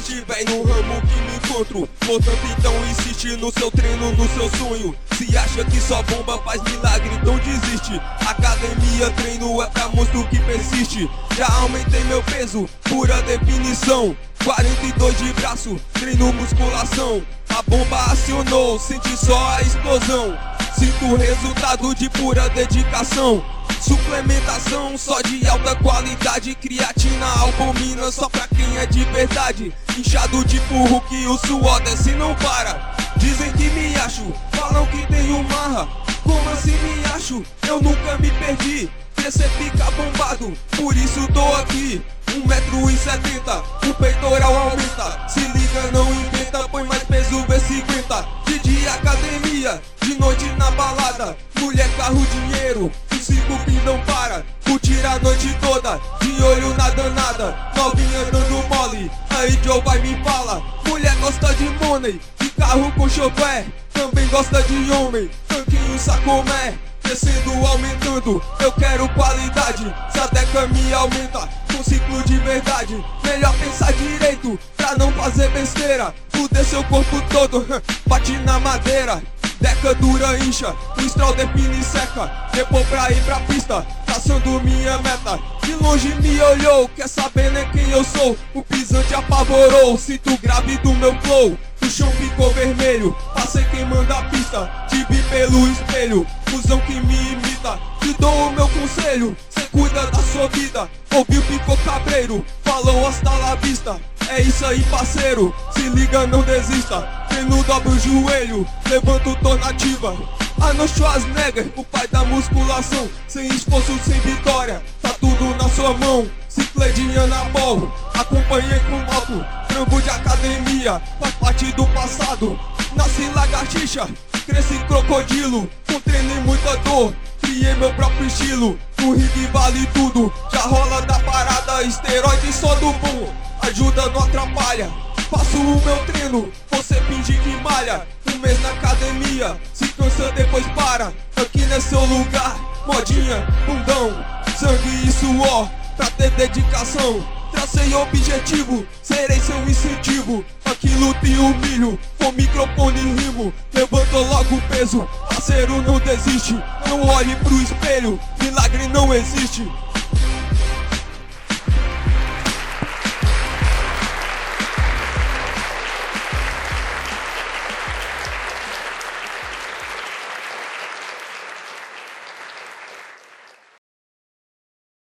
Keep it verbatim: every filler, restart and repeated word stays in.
véi, no ramo que me encontro. Portanto, então insiste no seu treino, no seu sonho. Se acha que só bomba faz milagre, então desiste. Academia, treino é pra monstro que persiste. Já aumentei meu peso, pura definição. quarenta e dois de braço, treino musculação. A bomba acionou, sente só a explosão. Sinto o resultado de pura dedicação. Suplementação só de alta qualidade. Creatina, albumina só pra quem é de verdade. Inchado de burro que o suor desce e não para. Dizem que me acho, falam que tenho marra. Como assim me acho? Eu nunca me perdi. Crescer fica bombado, por isso tô aqui. Um metro e setenta, o peitoral aumenta. Se liga, não inventa, põe mais peso, vê se aguenta. De dia academia, de noite na balada. Mulher, carro, dinheiro, os cinco que não para. Curtir a noite toda, de olho na danada. Novinha dando mole, aí Joe vai me fala. Mulher gosta de money, de carro com chofé. Também gosta de homem, tanquinho, sacomé. Descendo, aumentando, eu quero qualidade. Se a deca me aumenta, com ciclo de verdade. Melhor pensar direito, pra não fazer besteira. Fuder seu corpo todo, bate na madeira. Deca dura, incha, o straw define e seca. Depois pra ir pra pista, traçando minha meta. De longe me olhou, quer saber nem quem eu sou. O pisante apavorou, sinto grave do meu flow. O chão ficou vermelho, passei queimando a pista. Te vi pelo espelho, fusão que me imita. Te dou o meu conselho, cê cuida da sua vida. Ouviu, ficou cabreiro, falou hasta la vista. É isso aí, parceiro, se liga, não desista. Treino, dobra o joelho, levanto, tô nativa. Arnold Schwarzenegger, o pai da musculação. Sem esforço, sem vitória, tá tudo na sua mão. Cicledinha na bol, acompanhei com moto. Trampo de academia, faz parte do passado. Nasci lagartixa, cresci crocodilo. Com treino e muita dor, criei meu próprio estilo. No ringue vale tudo, já rola da parada. Esteroide só do bom, ajuda, não atrapalha. Faço o meu treino, você finge que malha. Um mês na academia, se cansa depois para. Aqui nesse seu lugar, modinha, bundão. Sangue e suor, pra ter dedicação. Tracei objetivo, serei seu incentivo. Aqui luto e humilho, com microfone e rimo. Levanto logo o peso, parceiro não desiste. Não olhe pro espelho, milagre não existe.